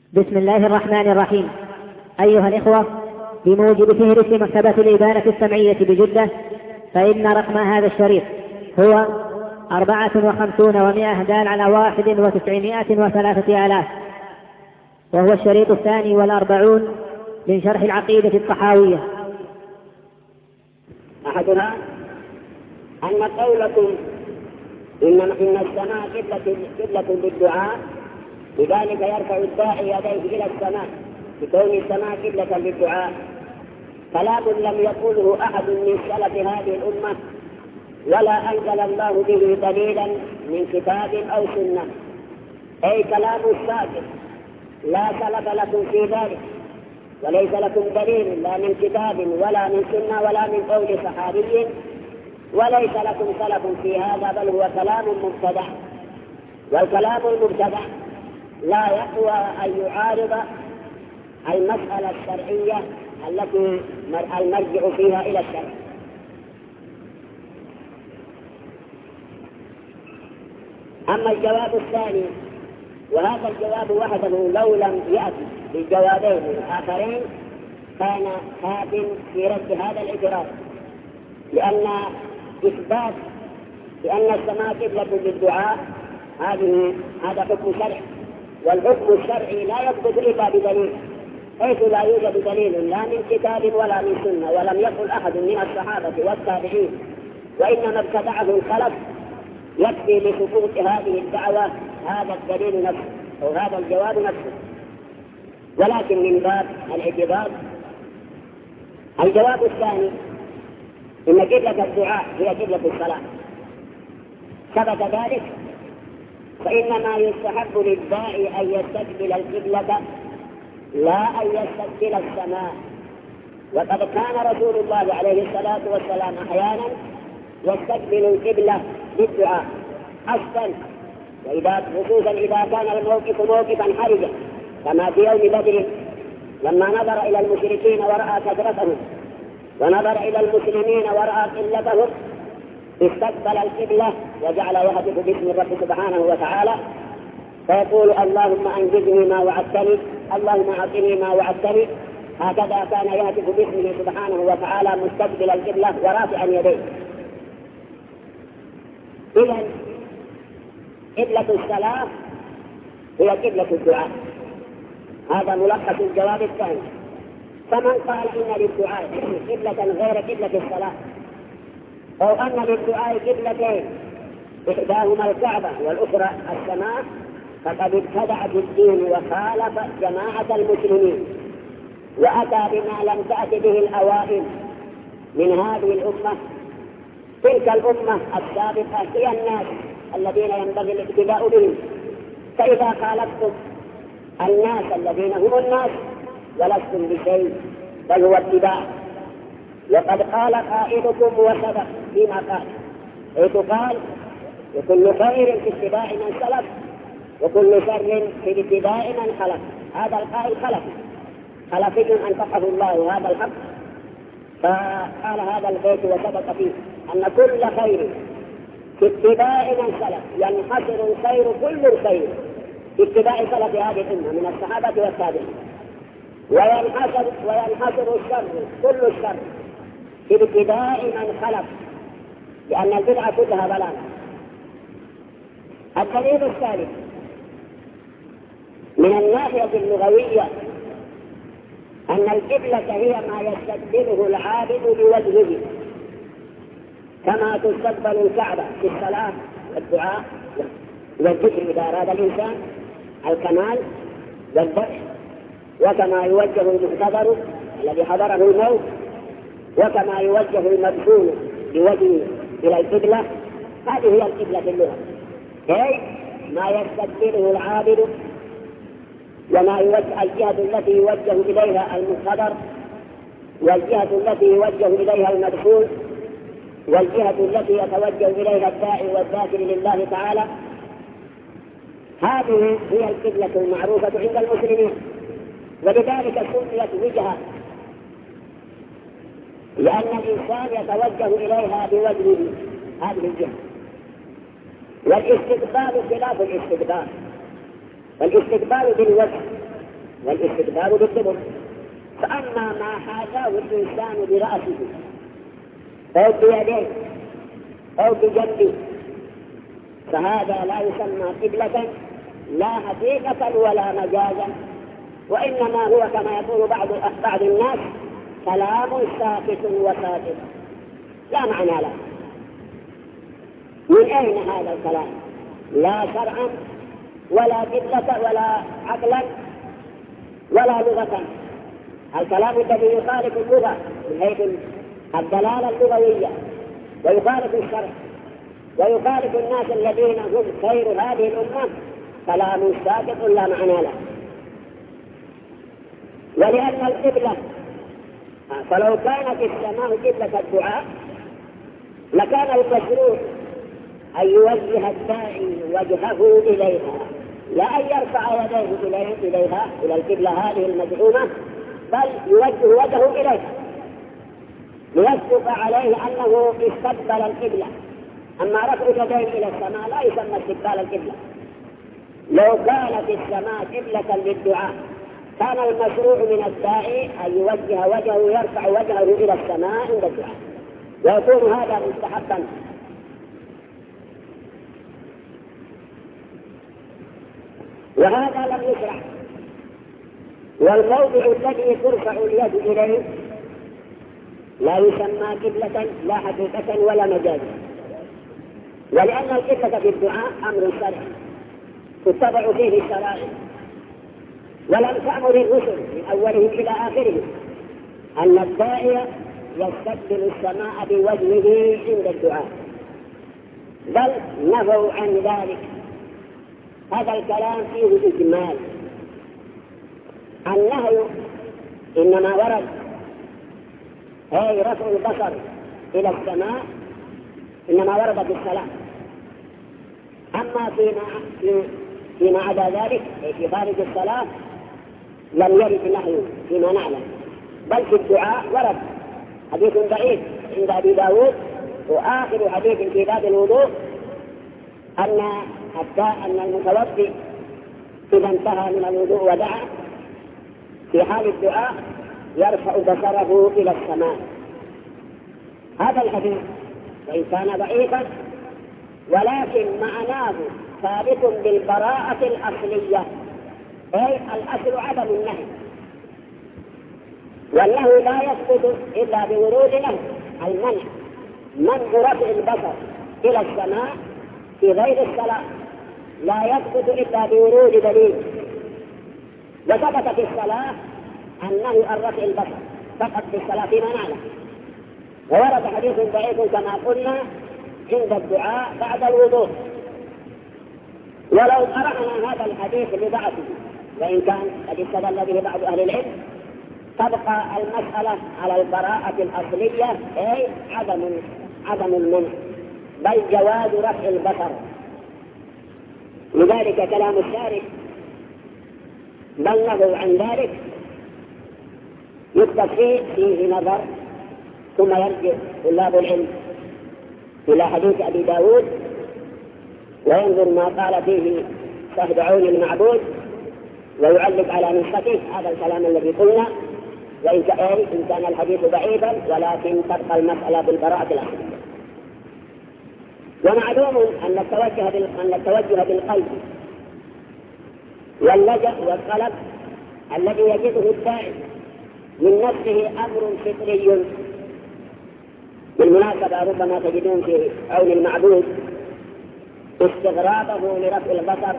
بسم الله الرحمن الرحيم. أيها الإخوة، بموجب فهرس مكتبة الإبانة السمعية بجدة، فإن رقم هذا الشريط هو 54 و100 دال على 91,300، وهو الشريط 42 من شرح العقيدة الطحاوية. أحدها أن قولكم إن السماء قبلة للدعاء، لذلك يرفع الداعي يديه إلى السماء بكون السماء قبلة للدعاء، كلام لم يقوله أحد من سلف هذه الأمة، ولا أنزل الله به دليلا من كتاب أو سنة، أي كلام الساكت لا سلف لكم في ذلك، وليس لكم دليل لا من كتاب ولا من سنة ولا من قول صحابي، وليس لكم سلف في هذا، بل هو كلام مبتدع، والكلام المبتدع لا يقوى أن يعارض المسألة الشرعية التي المرجع فيها إلى الشرع. أما الجواب الثاني، وهذا الجواب وحده لو لم يأتي بالجوابين الآخرين كان هادٍ في رد هذا الاعتراض، لأن إثبات بأن السماء قبلة للدعاء هذا حكم شرعي، والحكم الشرعي لا يثبت إلا بدليل، حيث لا يوجد دليل لا من كتاب ولا من سنة، ولم يقل أحد من الصحابة والتابعين، وإنما ابتدعه الخلف، يكفي لسقوط هذه الدعوة هذا الدليل نفسه أو هذا الجواب نفسه. ولكن من باب الاعتبار الجواب الثاني، إن قبلة الدعاء هي قبلة الصلاة، ثبت ذلك، فإنما يستحب للداعي أن يستقبل القبلة لا أن يستقبل السماء، وقد كان رسول الله عليه الصلاة والسلام أحيانا يستقبل القبلة للدعاء حسنا، خصوصا إذا كان الموقف موقفا حرجا، كما في يوم بدر لما نظر إلى المشركين ورأى كثرتهم ونظر إلى المسلمين ورأى قلتهم، استقبل القبلة وجعل يهتف باسم الرب سبحانه وتعالى، فيقول اللهم أنجزني ما وعدتني، اللهم أعطني ما وعدتني، هكذا كان يهتف باسمه سبحانه وتعالى مستقبل القبلة ورافعا يديه. إذن قبلة الصلاة هي قبلة الدعاء، هذا ملخص الجواب الثاني. فمن قال إن للدعاء قبلة غير قبلة الصلاة، أو أن للدعاء قبلتين إحداهما الكعبة والأخرى السماء، فقد ابتدع بالدين وخالف جماعة المسلمين، وأتى بما لم تأت به الأوائل من هذه الأمة. تلك الأمة السابقة هي الناس الذين ينبغي الاقتداء بهم، فإذا خالفتم الناس الذين هم الناس ولستم بشيء، بل هو اتباع. وقد قال قائلكم وصدق فيما قال، حيث قال وكل خير في اتباع من سلف وكل شر في اتباع من خلف. هذا القائل خلفي أنفقه الله هذا الحق، فقال هذا البيت وصدق فيه أن كل خير في اتباع من سلف، ينحصر الخير كل الخير في اتباع سلف هذه الأمة من الصحابة والتابعين، وينحصر الشر كل الشر في اتباع من خلف، لأن البدعة كلها ضلال. الدليل الثالث من الناحية اللغوية أن القبلة هي ما يستقبله العابد بوجهه، كما تستقبل الكعبة في الصلاة والدعاء والذكر إذا أراد الإنسان الكمال والذبح، وكما يوجه المعتذر الذي حضره الموت، وكما يوجه المدفون بوجهه إلى القبلة. هذه هي القبلة في اللغة، أي ما يستقبله العابد، وما يوجه الجهة التي يوجه إليها المحتضر، والجهة التي يوجه إليها المدفون، والجهة التي يتوجه إليها الداعي والذاكر لله تعالى. هذه هي القبلة المعروفة عند المسلمين، ولذلك سميت وجهة، لأن الإنسان يتوجه إليها بوجهه هذه الجهة. والاستقبال خلاف الاستدبار، والاستقبال بالوجه والاستدبار بالدبر. فأما ما حاجاه الإنسان برأسه أو بيديه أو بجنبه فهذا لا يسمى قبلة لا حقيقة ولا مجازا، وإنما هو كما يقول بعض الناس كلام ساكت وساكت لا معنى له. من أين هذا الكلام؟ لا شرعا ولا قبلة ولا عقلا ولا لغة. الكلام الذي يخالف اللغة من حيث الدلالة اللغوية ويخالف الشرع ويخالف الناس الذين هم خير هذه الأمة كلام ساكت لا معنى له. ولأن القبلة فلو كانت السماء قبلة الدعاء لكان المشروع أن يوجه الداعي وجهه إليها لا أن يرفع يديه إليها إلى القبلة هذه المزعومة، بل يوجه وجهه إليها ليصدق عليه أنه استقبل القبلة. أما رفع اليدين إلى السماء لا يسمى استقبال القبلة. لو كانت السماء قبلة للدعاء كان المشروع من الداعي أن يوجه وجهه يرفع وجهه إلى السماء عند الدعاء، ويكون هذا مستحبا. وهذا لم يشرع. والموضع الذي ترفع اليد إليه لا يسمى قبلة لا حقيقة ولا مجازا، ولأن القبلة في الدعاء أمر شرعي تتبع فيه الشرائع، ولم تأمر الرسل من أولهم إلى آخرهم أن الداعي يستقبل السماء بوجهه عند الدعاء، بل نهوا عن ذلك. هذا الكلام فيه إجمال. النهي إنما ورد أي رفع البصر إلى السماء إنما ورد في الصلاة. أما فيما عدا ذلك في خارج الصلاة لم يرد النهي فيما نعلم، بل في الدعاء ورد حديث ضعيف عند أبي داود وآخر حديث في باب الوضوء أن المتوضئ إذا انتهى من الوضوء ودعا في حال الدعاء يرفع بصره إلى السماء. هذا الحديث وإن كان ضعيفا ولكن معناه ثابت بالبراءة الأصلية، أي الأصل عدم النهي، والنهي لا يثبت إلا بورود نهي. المنع منع رفع البصر إلى السماء في غير الصلاة لا يثبت إلا بورود دليل، وثبت في الصلاة النهي عن رفع البصر فقط في الصلاة فيما نعلم، وورد حديث ضعيف كما قلنا عند الدعاء بعد الوضوء. ولو قرأنا هذا الحديث لضعفه وإن كان قد استدل به بعض أهل العلم تبقى المسألة على البراءة الأصلية، أي عدم المنع بل جواز رفع البصر. لذلك كلام الشارع بلغوا عن ذلك يكتب فيه نظر، ثم يرجع طلاب العلم إلى حديث أبي داود وينظر ما قال فيه صاحب عون المعبود ويعلق على نسخته. هذا الكلام الذي قلنا، وإن كان الحديث ضعيفا ولكن تبقى المسألة بالبراءة الأصلية. ومعلوم أن التوجه بالقلب واللجأ والطلب الذي يجده الداعي من نفسه أمر فطري. بالمناسبة ربما تجدون في عون المعبود استغرابه لرفع البصر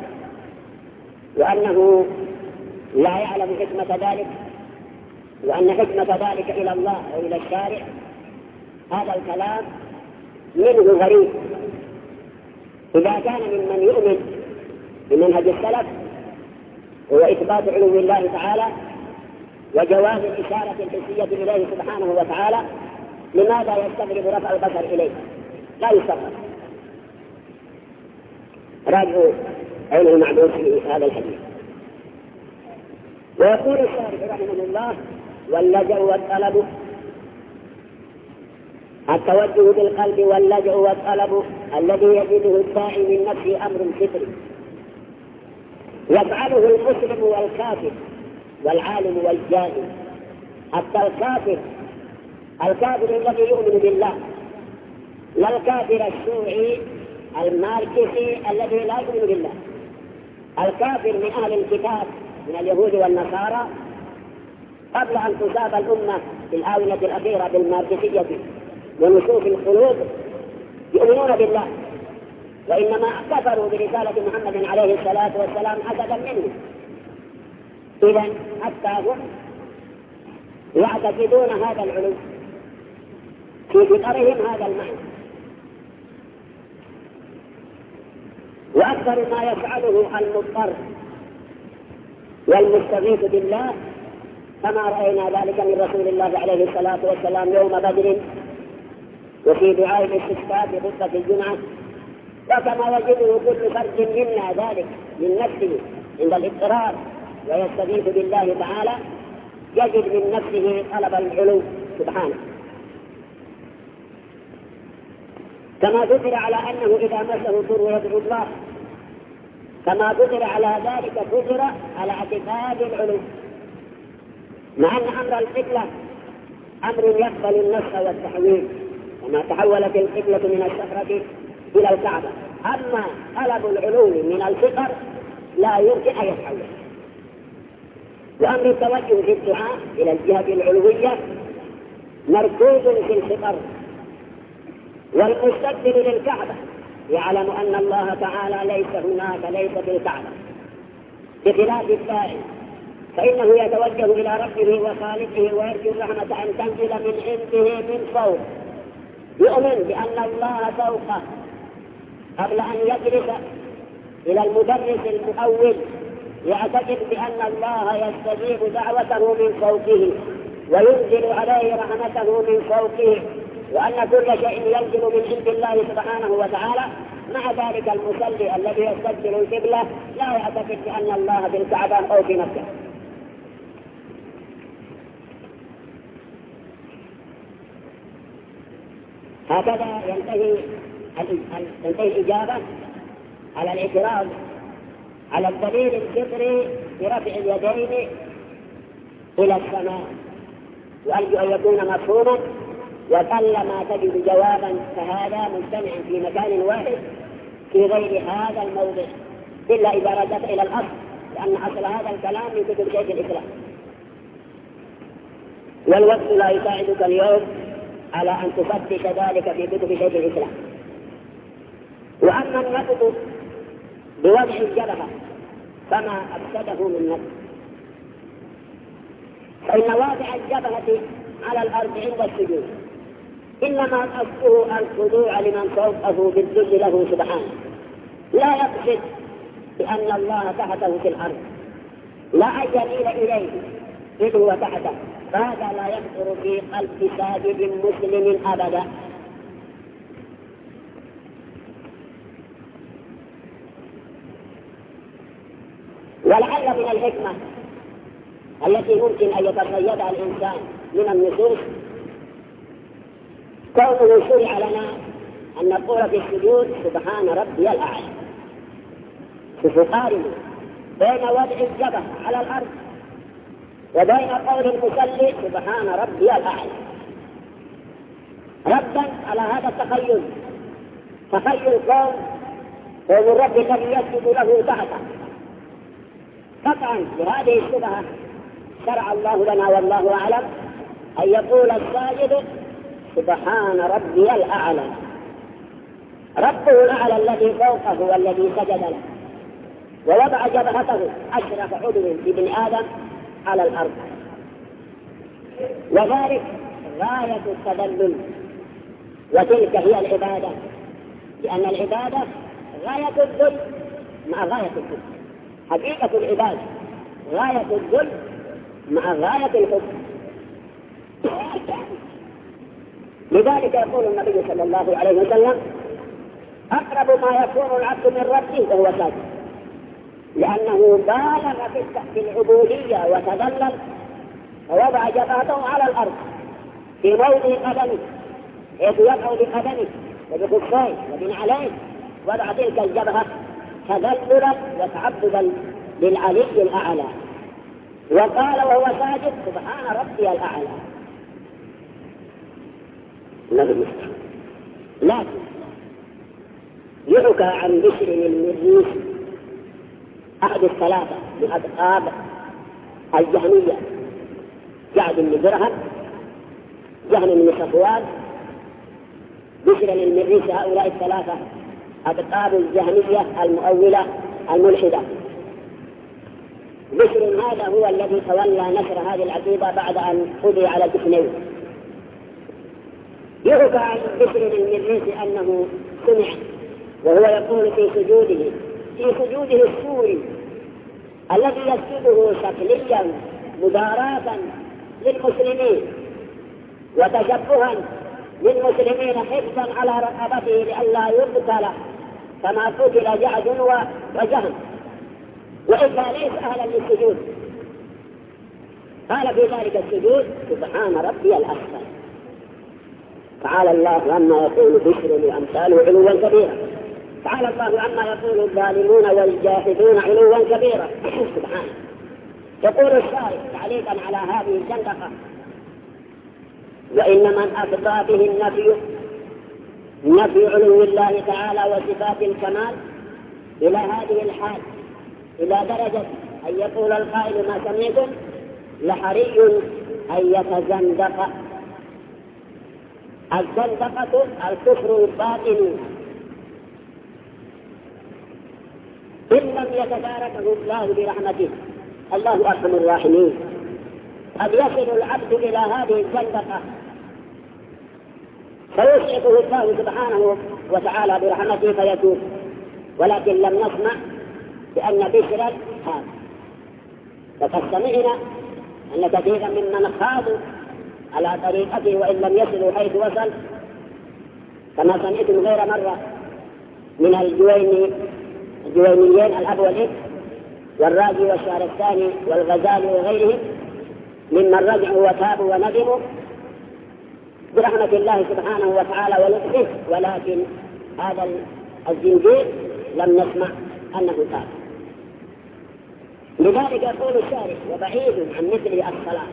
وأنه لا يعلم حكمة ذلك، وأن حكمة ذلك إلى الله أو إلى الشارع. هذا الكلام منه غريب. إذا كان ممن يؤمن بمنهج السلف هو إثبات علو الله تعالى وجواز الإشارة الحسية إليه سبحانه وتعالى، لماذا يستغرب رفع البصر إليه؟ لا يستغرب. راجعوا عون المعبود في هذا الحديث. ويقول الشارح رحمه الله: واللجأ والطلب، التوجه بالقلب واللجأ والطلب الذي يجده الداعي من نفسه أمر فطري يفعله المسلم والكافر والعالم والجاهل، حتى الكافر الذي يؤمن بالله، لا الكافر الشيوعي الماركسي الذي لا يؤمن بالله. الكافر من أهل الكتاب من اليهود والنصارى قبل أن تصاب الأمة في الآونة الأخيرة بالماركسية ونشوف القلوب يؤمنون بالله، وإنما كفروا برسالة محمد عليه الصلاة والسلام حسدا منه. إذن حتى هم يعتقدون هذا العلو في فطرهم هذا المعنى. وأكثر ما يفعله المضطر والمستغيث بالله، كما رأينا ذلك من رسول الله عليه الصلاة والسلام يوم بدر وفي دعاء الاستسقاء في خطبة الجمعة، وكما يجده كل فرد منا ذلك من نفسه عند الاضطرار ويستغيث بالله تعالى، يجد من نفسه طلب العلو سبحانه. كما ذكر على أنه إذا مسه ضر يدعو الله، كما ذكر على ذلك ذكر على اعتقاد العلو، مع أن أمر القبلة أمر يقبل النسخ والتحويل، وما تحولت القبلة من الصخرة إلى الكعبة. أما طلب العلو من الفقر لا يمكن أن يتحول. وأمر التوجه في الدعاء إلى الجهة العلوية مركوز في الفقر، والمستقبل للكعبة يعلم أن الله تعالى ليس هناك، ليس في الكعبة، بخلاف السائل فإنه يتوجه إلى ربه وخالقه ويرجو الرحمة أن تنزل من عنده من فوق، يؤمن بأن الله فوقه قبل أن يجلس إلى المدرس المؤول، يعتقد بأن الله يستجيب دعوته من فوقه وينزل عليه رحمته من فوقه، وأن كل شيء ينزل من عند الله سبحانه وتعالى. مع ذلك المصلي الذي يستقبل القبلة لا يعتقد بأن الله في الكعبة أو في مكة. هكذا ينتهي الإجابة على الاعتراض على الدليل الفطري برفع اليدين إلى السماء، وأرجو أن يكون مفهوما، وقلما تجد جوابا فهذا مجتمع في مكان واحد في غير هذا الموضع، إلا إذا رجعت إلى الأصل، لأن أصل هذا الكلام من كتب شيخ الإسلام، والوقت لا يساعدك اليوم على أن تفتش ذلك في كتب شيخ الإسلام. وأما النقد بوضع الجبهة فما أفسده من نقد، فإن واضع الجبهة على الأرض عند السجود إنما قصده الخضوع لمن فوقه بالذل له سبحانه، لا يقصد بأن الله تحته في الأرض، لا أن يميل إليه إذ هو تحته، هذا لا يخطر في قلب ساجد مسلم أبدا. ولعل من الحكمة التي ممكن أن يتخيلها الإنسان من النصوص كونه شرع لنا أن نقول في السجود سبحان ربي الأعلى، فتقارن بين وضع الجبهة على الأرض وبين قول المصلي سبحان ربي الأعلى، ردا على هذا التخيل، تخيل كون الرب الذي يسجد له تحته. قطعا بهذه الشبهة شرع الله لنا والله أعلم أن يقول الساجد سبحان ربي الأعلى، ربه الأعلى الذي فوقه والذي سجد له، ووضع جبهته أشرف عضو لابن آدم على الأرض، وذلك غاية التذلل، وتلك هي العبادة، لأن العبادة غاية الذل مع غاية الذل، حقيقة العبادة غاية الذل مع غاية الحب. لذلك يقول النبي صلى الله عليه وسلم أقرب ما يكون العبد من ربه وهو ساجد، لأنه بالغ في العبودية وتذلل ووضع جبهته على الأرض في موضع قدمه، حيث يقع بقدمه وبخفيه وبنعليه، وضع تلك الجبهة تذللا وتعبدا للعلي الأعلى. وقال وهو ساجد سبحان ربي الأعلى. لكن يحكى عن بشر المريسي أحد الثلاثة من أصحاب الجهمية، جعد بن درهم، جهل بن صفوان، بشر المريسي، هؤلاء الثلاثة أصحاب الجهمية المؤولة الملحدة. بشر هذا هو الذي تولى نشر هذه العقيدة بعد أن قضي على الإثنين. يحكى عن بشر المريسي أنه سمع وهو يقول في سجوده السوري الذي يسجده شكليا مداراة للمسلمين وتشبها للمسلمين حفظا على رقبته لئلا يقتل كما قتل جعد وجهم، وإلا ليس أهلا للسجود. قال في ذلك السجود سبحان ربي الأعلى. تعالى الله عما يقول بشر وأمثاله علوا كبيرا. تعالى الله عما يقول الظالمون والجاحدون علوا كبيرا. سبحانه. يقول الشارع تعليقا على هذه الزندقة: وإن من أفضى به نفي علو الله تعالى وصفات الكمال إلى هذه الحال، إلى درجة أن يقول القائل ما سمعتم لحري أن يتزندق. الزندقة الكفر الباطن إن لم يتداركه الله برحمته. الله أرحم الراحمين. قد يصل العبد إلى هذه الزندقة فيسعفه الله سبحانه وتعالى برحمته فيتوب، ولكن لم نسمع بأن بشرا هذا. فقد سمعنا أن كثيرا ممن خاضوا على طريقته وإن لم يصلوا حيث وصل، كما سمعتم غير مرة من الجوينيين الأب والإب والراجي والشارستاني والغزالي وغيرهم ممن رجعوا وتابوا وندموا برحمة الله سبحانه وتعالى ولطفه، ولكن هذا الزنجير لم نسمع أنه تاب. لذلك يقول الشارع: وبعيد عن مثل الصلاة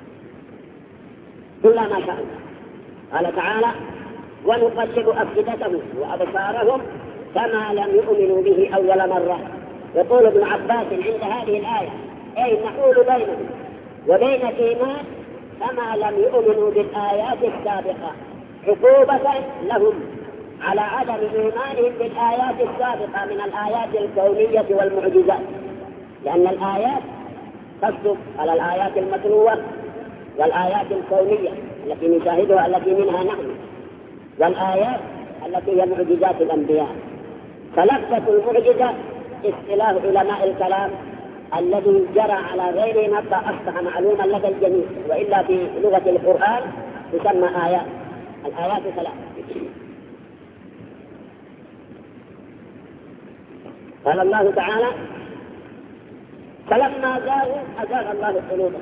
كل ما شاء. قال تعالى: ونقلب أفئدتهم وأبصارهم كما لم يؤمنوا به أول مرة. يقول ابن عباس عند هذه الآية: أي نحول بينهم وبين الإيمان كما لم يؤمنوا بالآيات السابقة، عقوبة لهم على عدم إيمانهم بالآيات السابقة من الآيات الكونية والمعجزات، لأن الآيات تصدق على الآيات المتلوة والآيات الكونية التي نشاهدها التي منها نحن، والآيات التي هي معجزات الأنبياء. فلفظة المعجزة اصطلاح علماء الكلام الذي جرى على غيره حتى أصبح معلوما لدى الجميع، وإلا في لغة القرآن تسمى آيات. الآيات ثلاث. قال الله تعالى: فلما زاغوا أزاغ الله قلوبهم.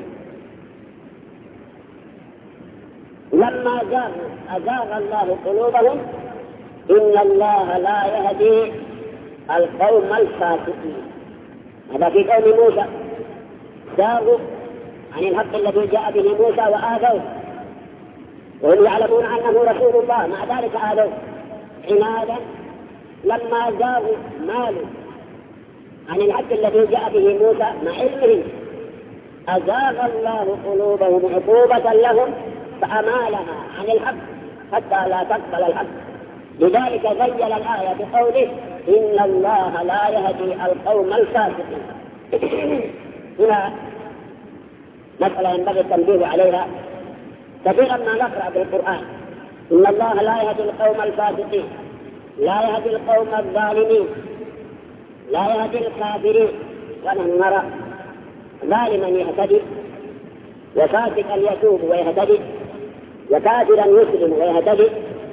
لما زاغوا أزاغ الله قلوبهم إن الله لا يهدي القوم الفاسقين. هذا في قوم موسى، زاغوا عن الحق الذي جاء به موسى وآذوه، وهم يعلمون أنه رسول الله، مع ذلك آذوه عنادا. لما زاغوا مالوا عن الحق الذي جاء به موسى مع علمهم أزاغ الله قلوبهم عقوبة لهم فأمالها عن الحق حتى لا تقبل الحق. لذلك ذيل الآية بقوله: إن الله لا يهدي القوم الفاسقين. هنا مسألة ينبغي التنبيه عليها. كثيرا ما نقرأ بالقرآن: إن الله لا يهدي القوم الفاسقين، لا يهدي القوم الظالمين، لا يهدي الكافرين. ونحن نرى ظالما يهتدي، وفاسقا يتوب ويهتدي، وكافرا يسلم ويهتدي.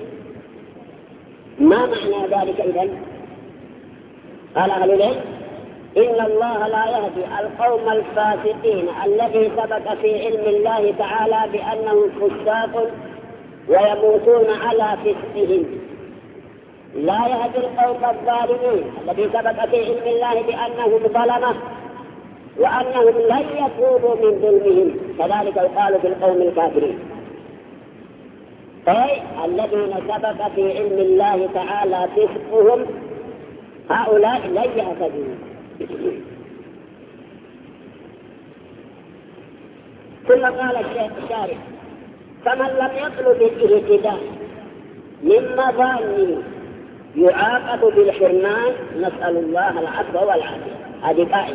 ما معنى ذلك إذن؟ قال أهل العلم: إن الله لا يهدي القوم الفاسقين الذي ثبت في علم الله تعالى بأنهم فساق ويموتون على فسقهم. لا يهدي القوم الظالمين الذي ثبت في علم الله بأنهم ظلمة وأنهم لن يتوبوا من ظلمهم، كذلك يقال في القوم الكافرين. أي الذين سبق في علم الله تعالى فسقهم هؤلاء لن يهتدوا. ثم قال الشارع: فمن لم يطلب الاهتداء من مظانه يعاقب بالحرمان، نسأل الله العفو والعافية. هذه قاعدة.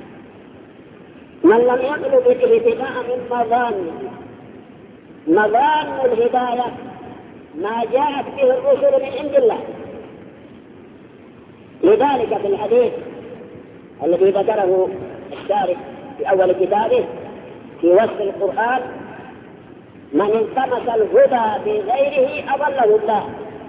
من لم يطلب الاهتداء من مظانه، مظان الهداية ما جاءت به الرسل من عند الله. لذلك في الحديث الذي ذكره الشارح في أول كتابه في وصف القرآن: من التمس الهدى في غيره أضله الله.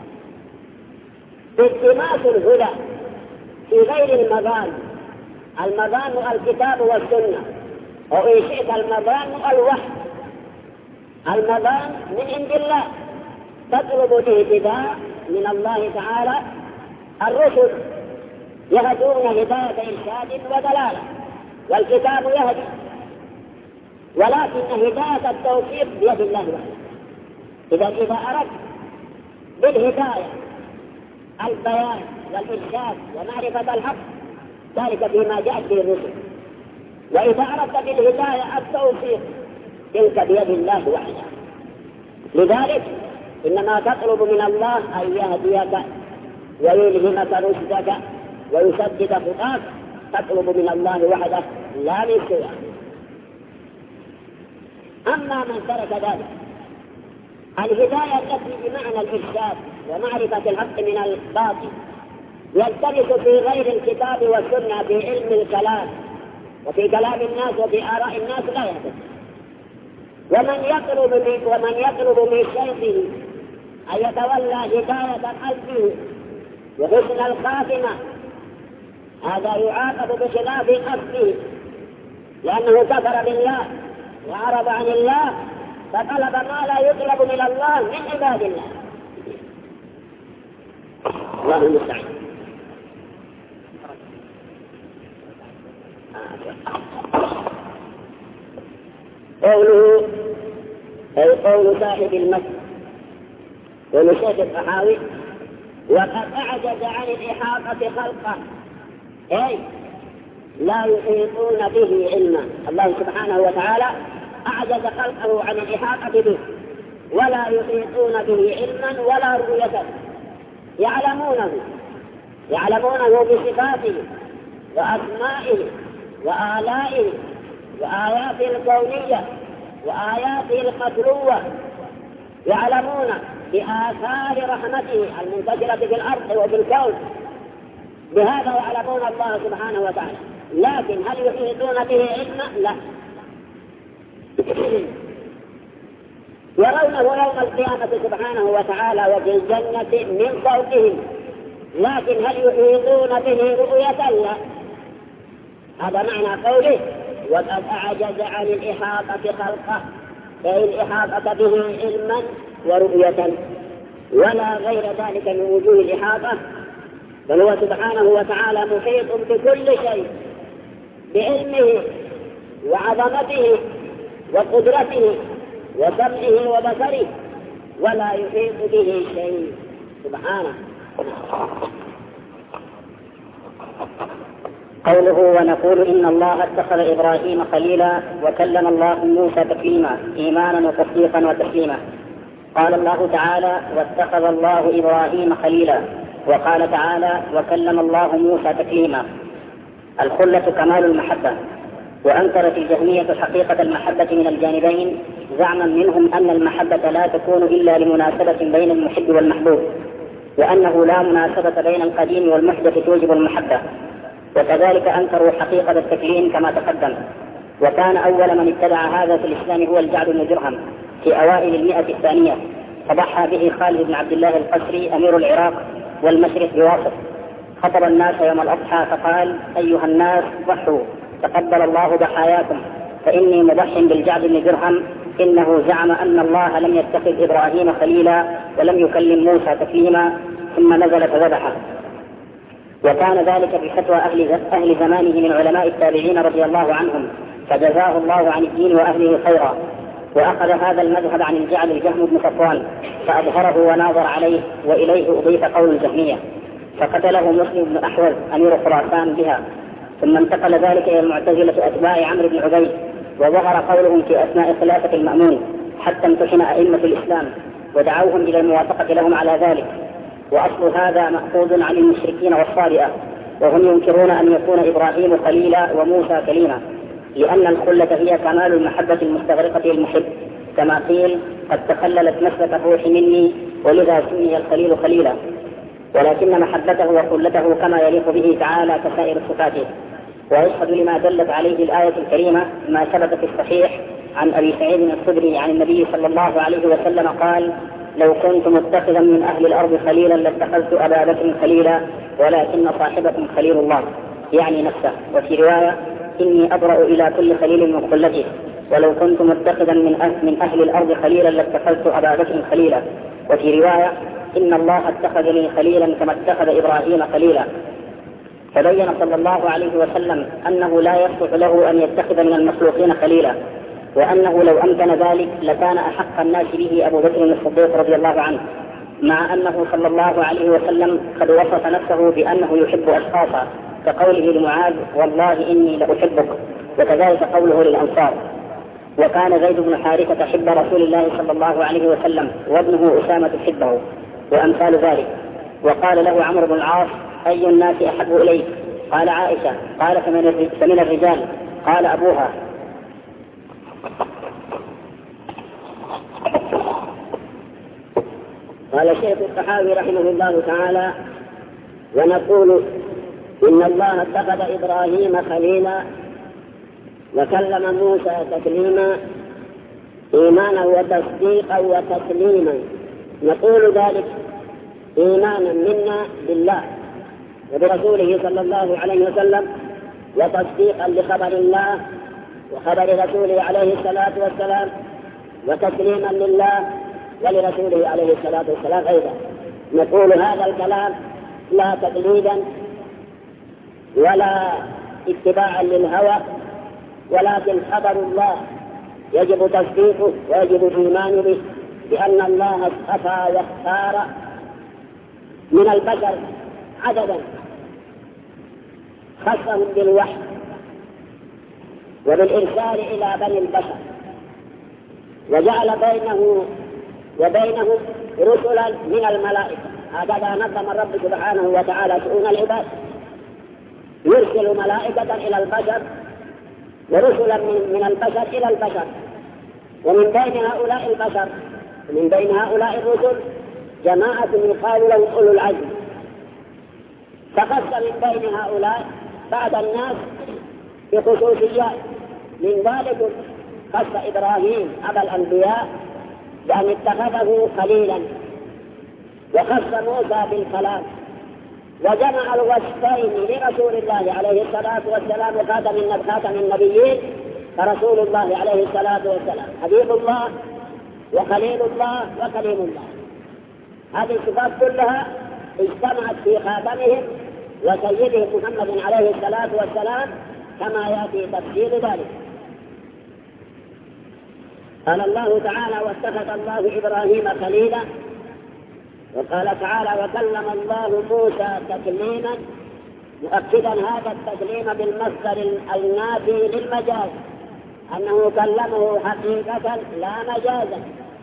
التماس الهدى في غير المظان، المظان الكتاب والسنة، وإن شئت المظان الوحي. المظان من عند الله، تطلب الاهتداء من الله تعالى. الرسل يهدون هداية إرشاد ودلالة، والكتاب يهدي، ولكن هداية التوفيق بيد الله وحده. إذا أردت بالهداية البيان والإرشاد ومعرفة الحق، ذلك فيما جاءت به الرسل. وإذا أردت بالهداية التوفيق، تلك بيد الله وحده. لذلك إنما تطلب من الله أن يهديك ويلهمك رشدك ويسدد خطاك. تطلب من الله وحده لا من سواه. أما من ترك ذلك، الهداية التي بمعنى الإرشاد ومعرفة الحق من الباطل يلتمس في غير الكتاب والسنة، في علم الكلام وفي كلام الناس وفي آراء الناس، لا يهتدي. ومن يطلب من شيخه أن يتولى هداية قلبه وحسن الخاتمة، هذا يعاقب بخلاف قصده، لأنه كفر بالله وأعرض عن الله، فطلب ما لا يطلب من الله من عباد الله. الله المستعان. قوله أي قول صاحب المسجد ونشاط الصحاوي: وقد أعجز عن الإحاطة خلقه، أي لا يحيطون به علما. الله سبحانه وتعالى أعجز خلقه عن الإحاطة به، ولا يحيطون به علما ولا رؤية. يعلمونه بصفاته وأسمائه وآلائه وآياته الكونية وآياته المتلوة، يعلمون بآثار رحمته المنتشرة في الأرض وفي الكون، بهذا يعلمون الله سبحانه وتعالى. لكن هل يحيطون به علما؟ لا. يرونه يوم القيامة سبحانه وتعالى وفي الجنة من فوقهم، لكن هل يحيطون به رؤية؟ لا. هذا معنى قوله: وقد أعجز عن الإحاطة خلقه، أي الإحاطة به علما ورؤية، ولا غير ذلك من وجوه الإحاطة، بل هو سبحانه وتعالى محيط بكل شيء بعلمه وعظمته وقدرته وسمعه وبصره، ولا يحيط به شيء سبحانه. قوله: ونقول إن الله اتخذ إبراهيم خليلا وكلم الله موسى تكليما، إيمانا وتصديقا وتسليما. قال الله تعالى: واتخذ الله إبراهيم خليلا، وقال تعالى: وكلم الله موسى تكليما. الخلة كمال المحبة. وأنكرت الجهمية حقيقة المحبة من الجانبين، زعما منهم أن المحبة لا تكون إلا لمناسبة بين المحب والمحبوب، وأنه لا مناسبة بين القديم والمحدث توجب المحبة. وكذلك أنكروا حقيقة التكليم كما تقدم. وكان أول من اتبع هذا في الإسلام هو الجعد بن درهم في أوائل 100 فضحى به خالد بن عبد الله القسري أمير العراق والمشرق بواسط. خطب الناس يوم الأضحى فقال: أيها الناس ضحوا، تقبل الله ضحاياكم، فإني مضح بالجعد بن درهم، إنه زعم أن الله لم يتخذ إبراهيم خليلا ولم يكلم موسى تكليما، ثم نزل فذبحه. وكان ذلك بفتوى أهل زمانه من علماء التابعين رضي الله عنهم، فجزاه الله عن الدين وأهله خيرا. وأخذ هذا المذهب عن الجعد الجهم بن صفوان فأظهره وناظر عليه، وإليه أضيف قول الجهمية، فقتله مسلم بن أحوز أمير خراسان بها. ثم انتقل ذلك إلى المعتزلة أتباع عمرو بن عبيد، وظهر قولهم في أثناء خلافة المأمون حتى امتحن أئمة الإسلام ودعوهم إلى الموافقة لهم على ذلك. وأصل هذا مأخوذ عن المشركين والصابئة، وهم ينكرون أن يكون إبراهيم خليلا وموسى كليما، لأن الخلة هي كمال المحبة المستغرقة للمحب، كما قيل قد تخللت مسلك الروح مني ولذا سمي الخليل خليلا. ولكن محبته وخلته كما يليق به تعالى كسائر صفاته. ويشهد لما دلت عليه الآية الكريمة ما ثبت في الصحيح عن أبي سعيد الخدري عن النبي صلى الله عليه وسلم قال: لو كنت متخذا من أهل الأرض خليلا لاتخذت أبا بكر خليلا ولكن صاحبكم خليل الله، يعني نفسه. وفي رواية: إني أبرأ إلى كل خليل من خلته، ولو كنت متخذا من أهل الأرض خليلا لاتخذت أبا بكر خليلا. وفي رواية: إن الله اتخذني خليلا كما اتخذ إبراهيم خليلا. فبين صلى الله عليه وسلم أنه لا يصلح له أن يتخذ من المخلوقين خليلا، وأنه لو أمكن ذلك لكان أحق الناس به أبو بكر الصديق رضي الله عنه، مع أنه صلى الله عليه وسلم قد وصف نفسه بأنه يحب أشخاصا، كقوله لمعاذ: والله إني لأحبك، وكذلك قوله للأنصار. وكان زيد بن حارثة حب رسول الله صلى الله عليه وسلم، وابنه أسامة حبه، وأمثال ذلك. وقال له عمرو بن العاص: أي الناس أحب إليك؟ قال: عائشة. قال: فمن الرجال؟ قال: أبوها. قال الشيخ الطحاوي رحمه الله تعالى: ونقول إن الله اتخذ إبراهيم خليلا وكلم موسى تكليما، إيمانا وتصديقا وتسليما. نقول ذلك إيمانا منا بالله وبرسوله صلى الله عليه وسلم، وتصديقا لخبر الله وخبر رسوله عليه الصلاة والسلام، وتسليما لله ولرسوله عليه الصلاة والسلام أيضا. نقول هذا الكلام لا تقليدا ولا اتباعا للهوى، ولكن خبر الله يجب تصديقه ويجب الإيمان به، بأن الله اصطفى واختار من البشر عددا خصهم بالوحي وبالإرسال إلى بني البشر، وجعل بينه وبينهم رسلا من الملائكة. هكذا نظم الرب سبحانه وتعالى شؤون العباد، يرسل ملائكة إلى البشر ورسلا من البشر إلى البشر. ومن بين هؤلاء البشر ومن بين هؤلاء الرسل جماعة يقال لهم أولو العزم، فخص من بين هؤلاء بعض الناس بخصوصيات. من ذلك خص إبراهيم أبا الأنبياء بأن اتخذه خليلا، وخص موسى بالكلام، وجمع الوصفين لرسول الله عليه الصلاة والسلام خاتم النبيين، فرسول الله عليه الصلاة والسلام حبيب الله وخليل الله وكليم الله. هذه الصفات كلها اجتمعت في خاتمهم وسيدهم محمد عليه الصلاة والسلام، كما يأتي تفصيل ذلك. قال الله تعالى: واتخذ الله إبراهيم خليلا. وقال تعالى: وكلم الله موسى تكليما، مؤكدا هذا التكليم بالمصدر النافي للمجاز، أنه كلمه حقيقة لا مجازا.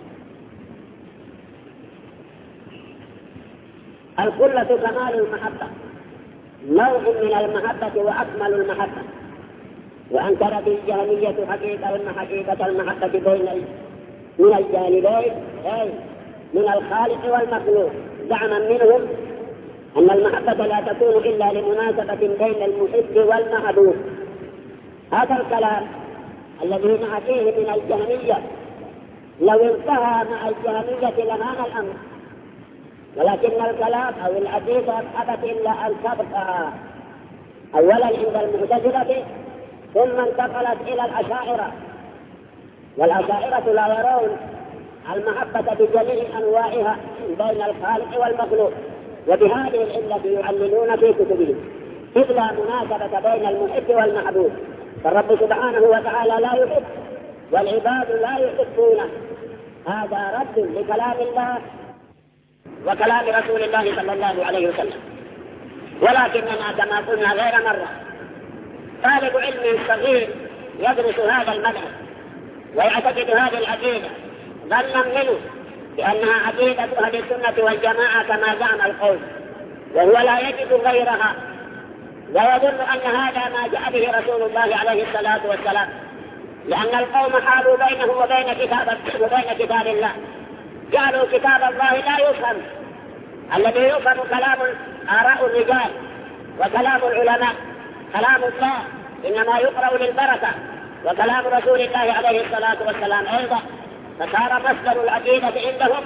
الخلة كمال المحبة، نوع من المحبة وأكمل المحبة. وأنكرت الجهمية حقيقة المحبة من الجانبين، أي من الخالق والمخلوق، زعما منهم أن المحبة لا تكون إلا لمناسبة بين المحب والمحبوب. هذا الكلام الذي نأتيه من الجهمية لو انتهى مع الجهمية لمان الأمر، ولكن الكلام أو العقيدة أبت إلا أن تبقى أولا عند المعتزلة، ثم انتقلت إلى الأشاعرة. والأشاعرة لا يرون المحبة بجميع أنواعها بين الخالق والمخلوق، وبهذه العلة يعللون في كتبهم، إذ لا مناسبة بين المحب والمحبوب، فالرب سبحانه وتعالى لا يحب والعباد لا يحبونه. هذا رد لكلام الله وكلام رسول الله صلى الله عليه وسلم. ولكننا كما قلنا غير مرة، طالب علم صغير يدرس هذا المذهب ويعتقد هذه العقيدة ظنا منه بأنها عقيدة أهل السنة والجماعة كما زعم القوم، وهو لا يجد غيرها، ويظن أن هذا ما جاء به رسول الله عليه الصلاة والسلام، لأن القوم حالوا بينه وبين كتاب الله، جعلوا كتاب الله لا يفهم، الذي يفهم كلام آراء الرجال وكلام العلماء، كلام الله إنما يقرأ للبركة، وكلام رسول الله عليه الصلاة والسلام أيضا. فصار مصدر العقيدة عندهم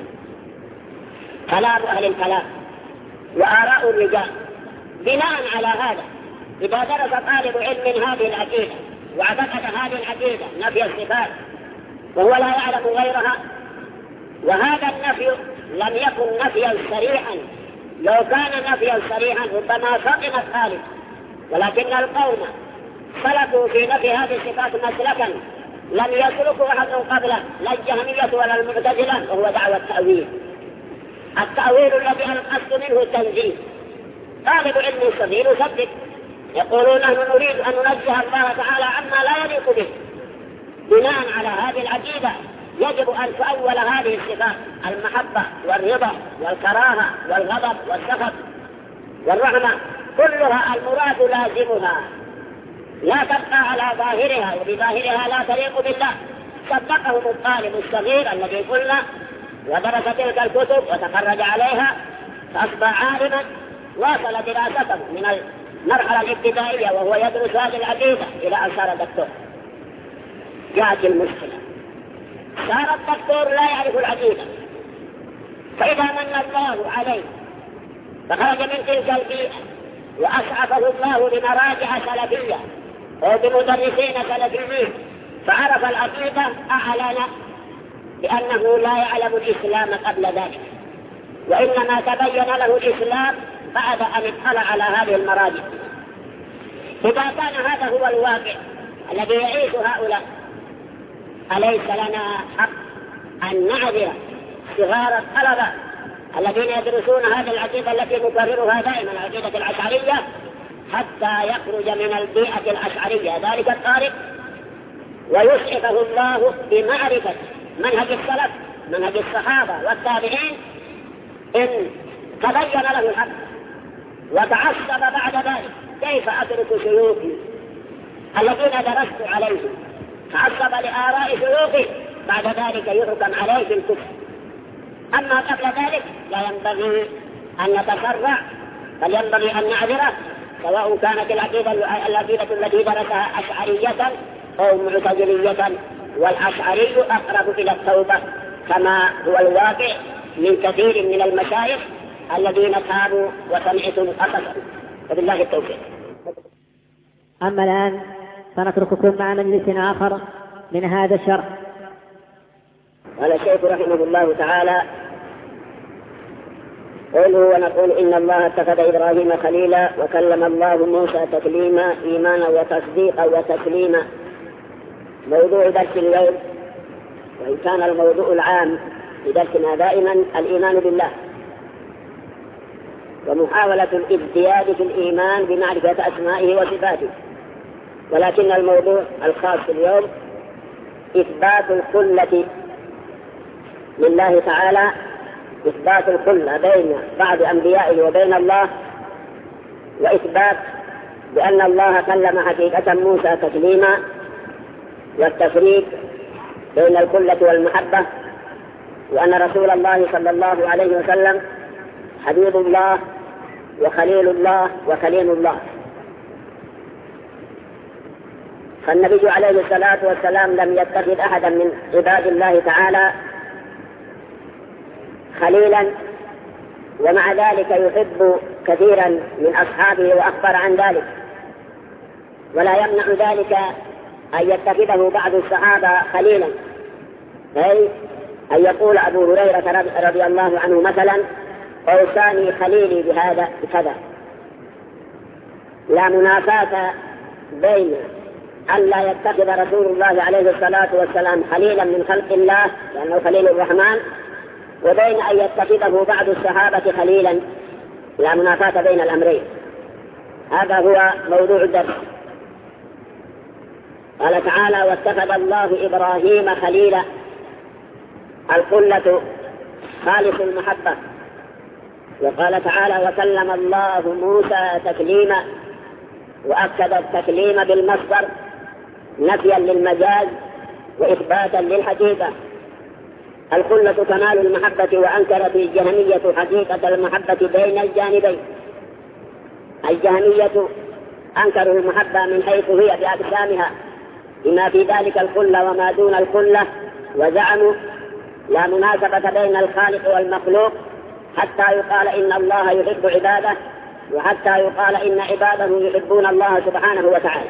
كلام أهل الكلام وآراء الرجال. بناء على هذا إذا درس طالب علم هذه العقيدة واعتقد هذه العقيدة نفي الصفات وهو لا يعلم غيرها، وهذا النفي لم يكن نفيا صريحا، لو كان نفيا صريحا ربما فطن الطالب، ولكن القوم سلكوا في نفي هذه الصفات مسلكا لم يسلكوا أحد قبله، لا الجهمية ولا المعتزلة، وهو دعوى التأويل. التأويل الذي القصد منه التنزيه. طالب علم صغير يصدق، يقولون نحن نريد أن ننزه الله تعالى عما لا يليق به. بناء على هذه العقيدة يجب أن تؤول هذه الصفات، المحبة والرضا والكراهة والغضب والسخط والرحمة، كلها المراد لازمها، لا تبقى على ظاهرها، وبظاهرها لا تليق بالله. صدقهم الطالب الصغير الذي قلنا ودرس تلك الكتب وتخرج عليها فأصبح عالما، واصل دراسته من المرحلة الابتدائية وهو يدرس هذه العقيدة إلى أن صار دكتور. يأتي المشكلة، صار الدكتور لا يعرف العقيدة، فإذا من الله عليه فخرج من تلك البيئة وأسعفه الله بمراجع سلفية أو بمدرسين سلفيين فعرف العقيدة، أعلن بأنه لا يعلم الإسلام قبل ذلك، وإنما تبين له الإسلام بعد أن اطلع على هذه المراجع. إذا كان هذا هو الواقع الذي يعيش هؤلاء، أليس لنا حق أن نعذر صغار الطلبة الذين يدرسون هذه العقيدة التي نكررها دائما، العقيدة الأشعرية، حتى يخرج من البيئة الأشعرية ذلك الطارق ويسعفه الله بمعرفة منهج السلف، منهج الصحابة والتابعين، إن تبين له الحق وتعصب بعد ذلك. كيف أترك شيوخي الذين درست عليهم، تعصب لآراء شيوخي، بعد ذلك يحكم عليه بالكفر. أما قبل ذلك لا ينبغي أن نتسرع، بل ينبغي أن نعذره، سواء كانت العقيدة التي درسها أشعرية أو معتزلية، والأشعري أقرب إلى التوبة كما هو الواقع من كثير من المشايخ الذين تابوا وسمعتم قصصا، وبالله التوفيق. أما الآن فنترككم مع مجلس آخر من هذا الشرح. قال الشيخ رحمه الله تعالى: قوله ونقول إن الله اتخذ إبراهيم خليلا وكلم الله موسى تكليما، إيمانا وتصديقا وتسليما. موضوع درس اليوم، وإن كان الموضوع العام في درسنا دائما الإيمان بالله ومحاولة الازدياد في الإيمان بمعرفة أسمائه وصفاته، ولكن الموضوع الخاص اليوم إثبات الخلة لله تعالى، إثبات الخلة بين بعض أنبيائه وبين الله، وإثبات بأن الله كلم حقيقة موسى تكليما، والتفريق بين الخلة والمحبة، وأن رسول الله صلى الله عليه وسلم حبيب الله وخليل الله وكليم الله. فالنبي عليه الصلاة والسلام لم يتخذ أحدا من عباد الله تعالى خليلا، ومع ذلك يحب كثيرا من أصحابه وأخبر عن ذلك، ولا يمنع ذلك أن يتخذه بعض الصحابة خليلا، أي أن يقول أبو هريرة رضي الله عنه مثلا: أوصاني خليلي بهذا بكذا. لا منافاة بين أن لا يتخذ رسول الله عليه الصلاة والسلام خليلا من خلق الله لأنه خليل الرحمن، وبين أن يتخذه بعض الصحابة خليلا. لا منافاة بين الأمرين. هذا هو موضوع الدرس. قال تعالى: واتخذ الله إبراهيم خليلا. الخلة خالص المحبة. وقال تعالى: وكلم الله موسى تكليما، وأكد التكليم بالمصدر نفيا للمجاز وإثباتا للحقيقة. الخلة كمال المحبة، وأنكرت الجهمية حقيقة المحبة بين الجانبين. الجهمية أنكروا المحبة من حيث هي بأقسامها بما في ذلك الخلة وما دون الخلة، وزعموا لا مناسبة بين الخالق والمخلوق حتى يقال إن الله يحب عباده، وحتى يقال إن عباده يحبون الله سبحانه وتعالى.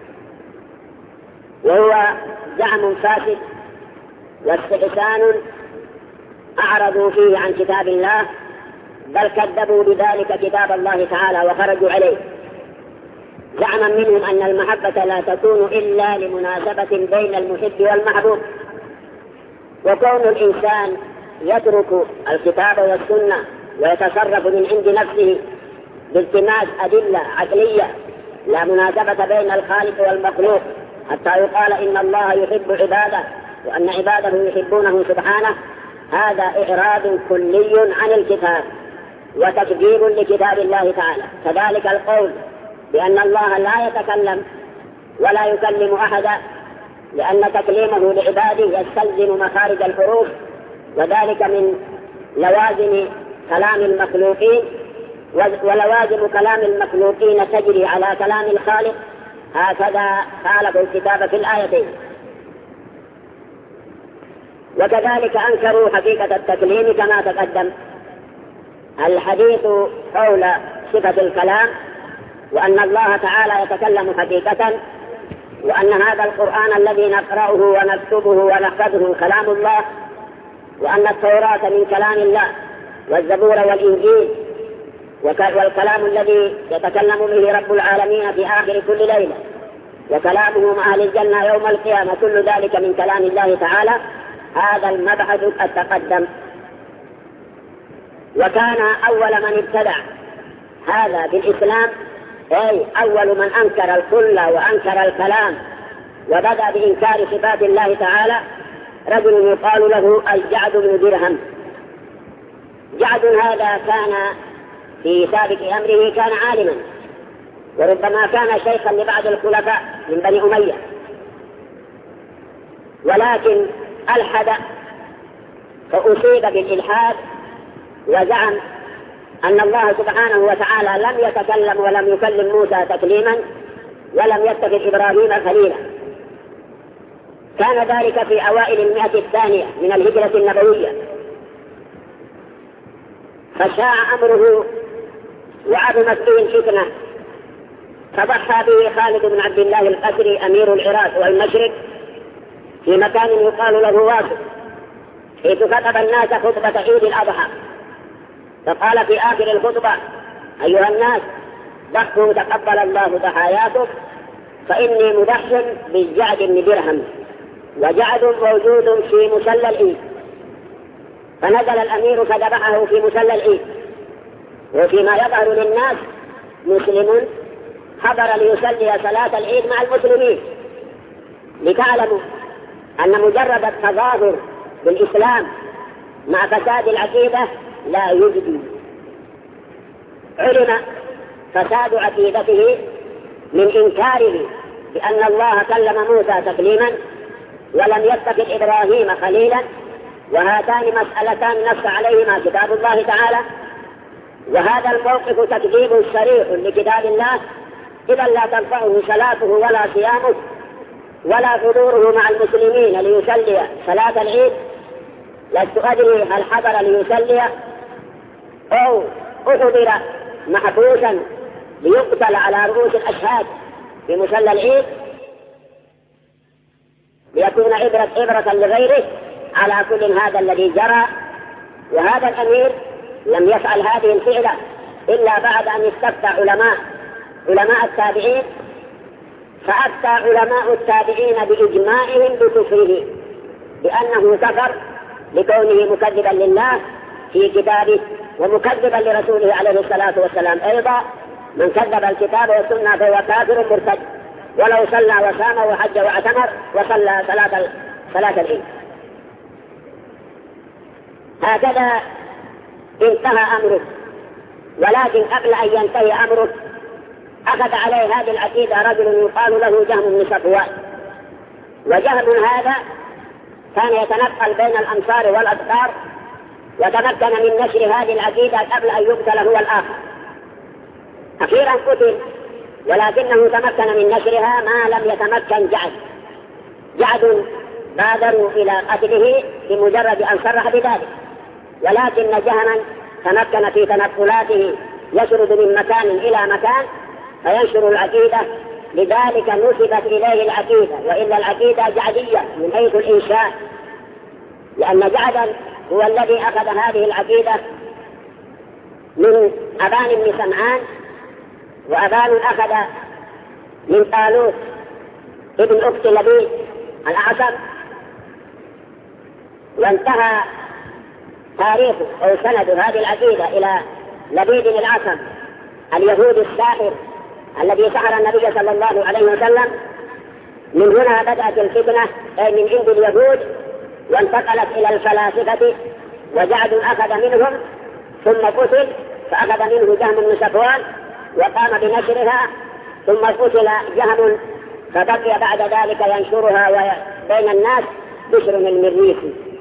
وهو زعم فاسد واستحسان أعرضوا فيه عن كتاب الله، بل كذبوا بذلك كتاب الله تعالى وخرجوا عليه. زعما منهم أن المحبة لا تكون إلا لمناسبة بين المحب والمحبوب، وكون الإنسان يترك الكتاب والسنة ويتصرف من عند نفسه بالتماس أدلة عقلية لا مناسبة بين الخالق والمخلوق حتى يقال إن الله يحب عباده وأن عباده يحبونه سبحانه، هذا إعراض كلي عن الكتاب وتكذيب لكتاب الله تعالى. كذلك القول بأن الله لا يتكلم ولا يكلم أحدا، لأن تكليمه لعباده يستلزم مخارج الحروف، وذلك من لوازم كلام المخلوقين، ولوازم كلام المخلوقين تجري على كلام الخالق. هكذا خالفوا الكتاب في الآيتين. وكذلك أنكروا حقيقة التكليم كما تقدم. الحديث حول صفة الكلام، وأن الله تعالى يتكلم حقيقة، وأن هذا القرآن الذي نقرأه ونكتبه ونحفظه كلام الله، وأن التوراة من كلام الله، والزبور والإنجيل والكلام الذي يتكلم به رب العالمين في آخر كل ليلة، وكلامه مع أهل الجنة يوم القيامة، كل ذلك من كلام الله تعالى. هذا المبحث قد تقدم. وكان أول من ابتدع هذا في الإسلام، أي أول من أنكر الكل وأنكر الكلام وبدأ بإنكار صفات الله تعالى، رجل يقال له الجعد بن درهم. جعد هذا كان في سابق أمره كان عالما، وربما كان شيخا لبعض الخلفاء من بني أمية، ولكن ألحد فأصيب بالإلحاد، وزعم أن الله سبحانه وتعالى لم يتكلم ولم يكلم موسى تكليما، ولم يتخذ إبراهيم خليلا. كان ذلك في أوائل 100 من الهجرة النبوية، فشاع أمره وعظمت به الفتنة، فضحى به خالد بن عبد الله القسري أمير العراق والمشرق في مكان يقال له واسط، حيث خطب الناس خطبة عيد الأضحى، فقال في آخر الخطبة: أيها الناس، ضحوا تقبل الله ضحاياكم، فإني مضح بالجعد بن درهم، وجعد موجود في مسلى العيد. فنزل الأمير فذبحه في مسلى العيد، وفيما يظهر للناس مسلم حضر ليصلي صلاة العيد مع المسلمين، لتعلموا أن مجرد التظاهر بالإسلام مع فساد العقيدة لا يجدي. علم فساد عقيدته من إنكاره بأن الله كلم موسى تكليما ولم يتخذ إبراهيم خليلا، وهاتان مسألتان نص عليهما كتاب الله تعالى. وهذا الموقف تكذيب صريح لكتاب الله، إذا لا تنفعه صلاته ولا صيامه ولا حضوره مع المسلمين ليصلي صلاة العيد. لست أدري هل حضر ليصلي أو أحضر محبوسا ليقتل على رؤوس الأشهاد في مسلى العيد ليكون عبرة لغيره. على كل هذا الذي جرى، وهذا الأمير لم يفعل هذه الفعلة إلا بعد أن استفتى علماء التابعين، فأفتى علماء التابعين بإجماعهم بكفره، بأنه كفر لكونه مكذبا لله في كتابه ومكذبا لرسوله عليه الصلاة والسلام. أيضا من كذب الكتاب والسنة فهو كافر مرتد، ولو صلى وصام وحج واعتمر وصلى صلاة العيد. هكذا انتهى أمره. ولكن قبل أن ينتهي أمره أخذ عليه هذه العقيدة رجل يقال له جهم بن صفوان. وجهم هذا كان يتنقل بين الأمصار والأقطار، وتمكن من نشر هذه العقيدة قبل أن يقتل هو الآخر. أخيرا قتل، ولكنه تمكن من نشرها ما لم يتمكن جعد بادروا إلى قتله بمجرد أن صرح بذلك، ولكن جهما تمكن في تنقلاته يشرد من مكان إلى مكان فينشر العقيدة، لذلك نسبت إليه العقيدة، وإلا العقيدة جعدية من حيث الإنشاء، لأن جعدا هو الذي أخذ هذه العقيدة من أبان بن سمعان، وأبان أخذ من طالوت ابن أخت لبيد الأعصم. وانتهى تاريخ أو سند هذه العقيدة إلى لبيد الأعصم اليهودي الساحر الذي سحر النبي صلى الله عليه وسلم. من هنا بدأت الفتنة، أي من عند اليهود، وانتقلت إلى الفلاسفة، وجعد أخذ منهم ثم قتل، فأخذ منه جهم بن صفوان وقام بنشرها، ثم قتل جهم فبقي بعد ذلك ينشرها بين الناس بشر المريسي.